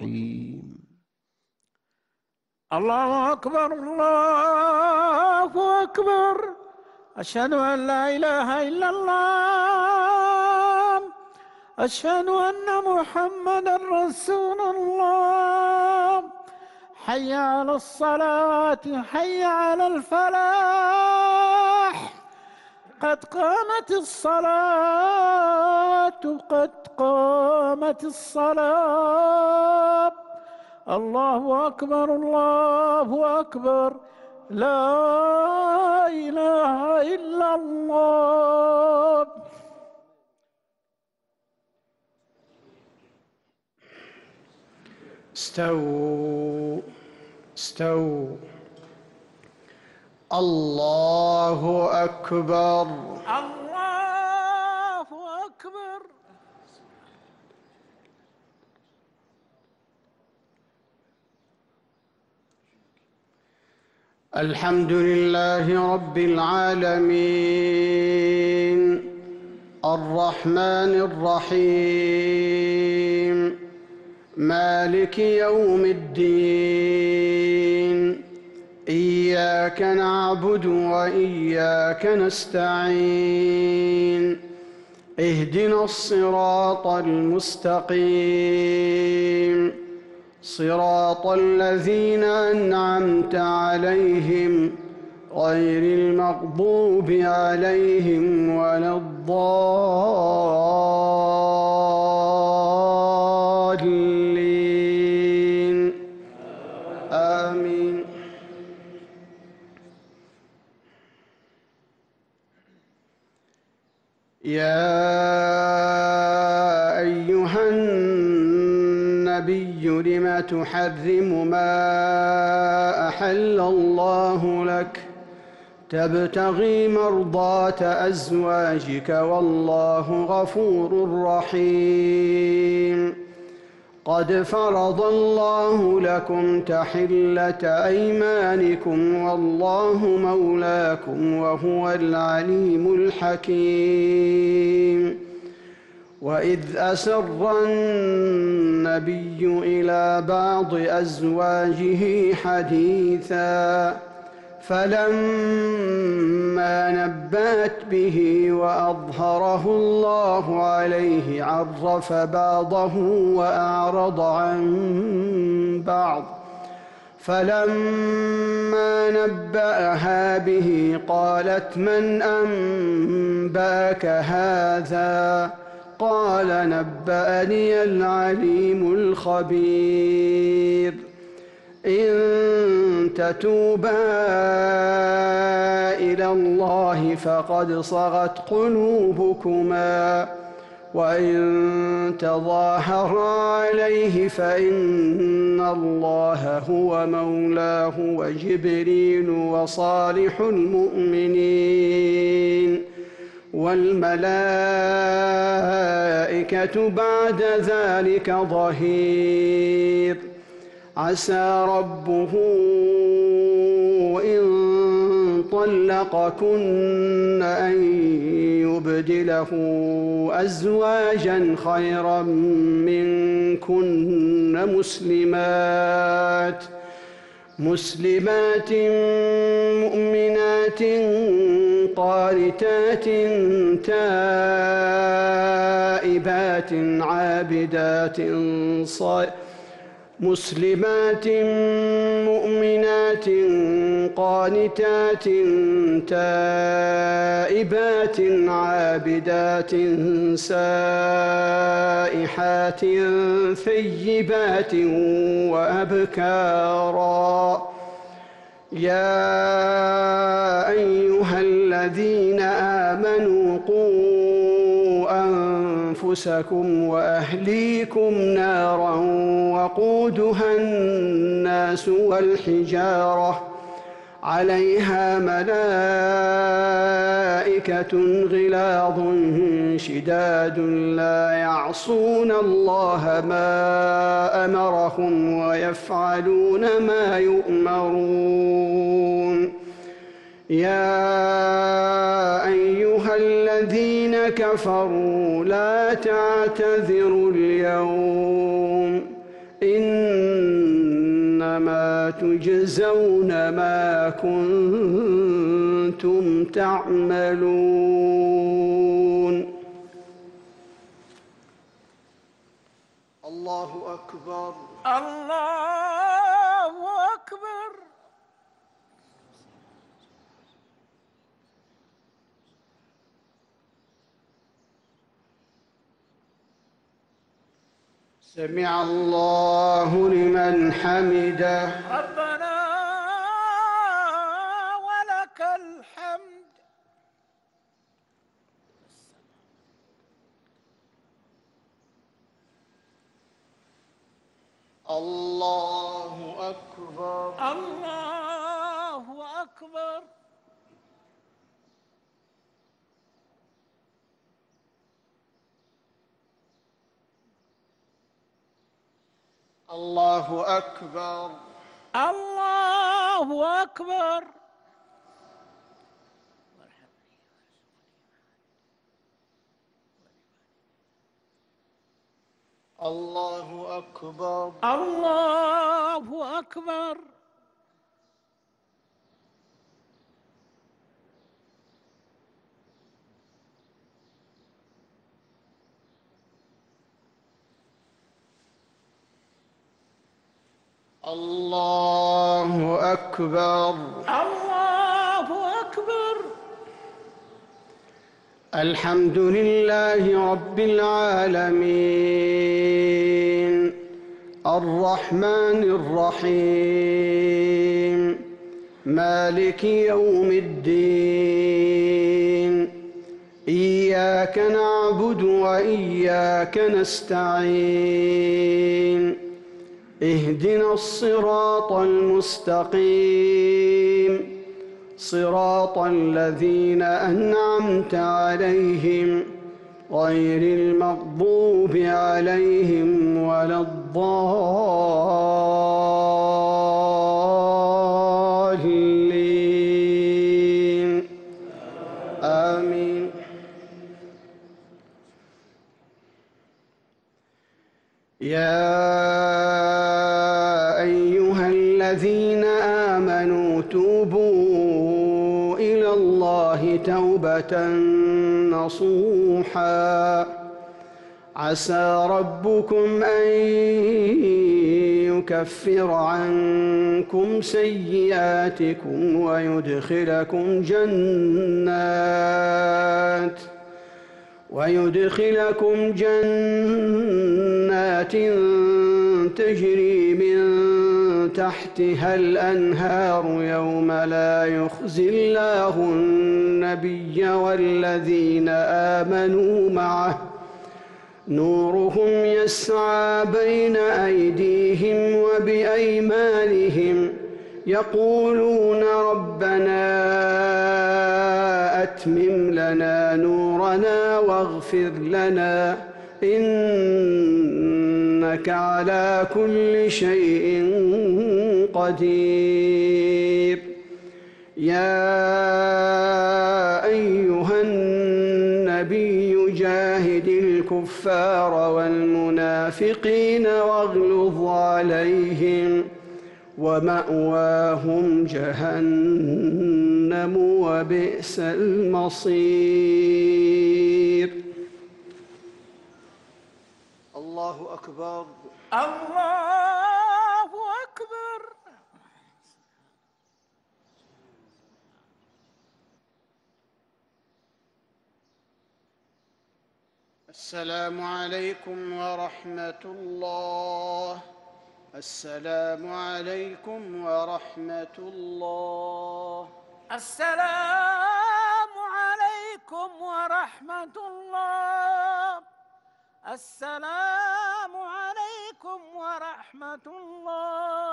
الرحيم. الله أكبر الله أكبر، أشهد أن لا إله إلا الله، أشهد أن محمدا رسول الله. حي على الصلاة، حي على الفلاح، قد قامت الصلاة، قد قامت الصلاة. الله أكبر الله أكبر، لا إله إلا الله. استووا استووا. الله أكبر الله أكبر. الحمد لله رب العالمين، الرحمن الرحيم، مالك يوم الدين. إياك نعبد وإياك نستعين، اهدنا الصراط المستقيم، صراط الذين أنعمت عليهم غير المغضوب عليهم ولا الضالين، آمين. يا أيها النبي لم تحرم ما أحل الله لك تبتغي مرضات أزواجك والله غفور رحيم. قد فرض الله لكم تحلة أيمانكم والله مولاكم وهو العليم الحكيم. وإذ أسر النبي إلى بعض أزواجه حديثا فلما نبأت به وأظهره الله عليه عرف بعضه وأعرض عن بعض. فلما نبأها به قالت من أنبأك هذا؟ قال نبأني العليم الخبير. إن تتوبا إلى الله فقد صغت قلوبكما وإن تظاهرا عليه فإن الله هو مولاه وجبريل وصالح المؤمنين والملائكة بعد ذلك ظهير. عسى ربه إن طلقكن أن يبدله أزواجا خيرا منكن مسلمات مؤمنات قانتات تائبات عابدات مسلمات مؤمنات قانتات تائبات عابدات سائحات ثيبات وأبكارا. يا أيها الذين آمنوا قوا أنفسكم وأهليكم نارا وقودها الناس والحجارة عليها ملائكة غلاظ شداد لا يعصون الله ما أمرهم ويفعلون ما يؤمرون. يا أيها الذين كفروا لا تعتذروا اليوم إنما تجزون ما كنتم تعملون. الله أكبر. الله أكبر. سمع الله لمن حمده. ربنا ولك الحمد. الله أكبر. الله أكبر. الله أكبر. الله أكبر. الله أكبر. الله أكبر. الله أكبر. الله أكبر. الحمد لله رب العالمين الرحمن الرحيم مالك يوم الدين إياك نعبد وإياك نستعين اهدنا الصراط المستقيم صراط الذين أنعمت عليهم غير المغضوب عليهم ولا الضالين آمين. يا أيها الذين آمنوا توبوا إلى الله توبة نصوحا عسى ربكم أن يكفر عنكم سيئاتكم ويدخلكم جنات تجري من تحتها الأنهار يوم لا يخزي الله النبي والذين آمنوا معه نورهم يسعى بين أيديهم وبأيمانهم يقولون ربنا أتمم لنا نورنا واغفر لنا إنك على كل شيء قدير. يا أيها النبي جاهد الكفار والمنافقين واغلظ عليهم ومأواهم جهنم وبئس المصير. الله أكبر. الله أكبر. السلام عليكم ورحمة الله. السلام عليكم ورحمة الله. السلام عليكم ورحمة الله. السلام عليكم ورحمة الله.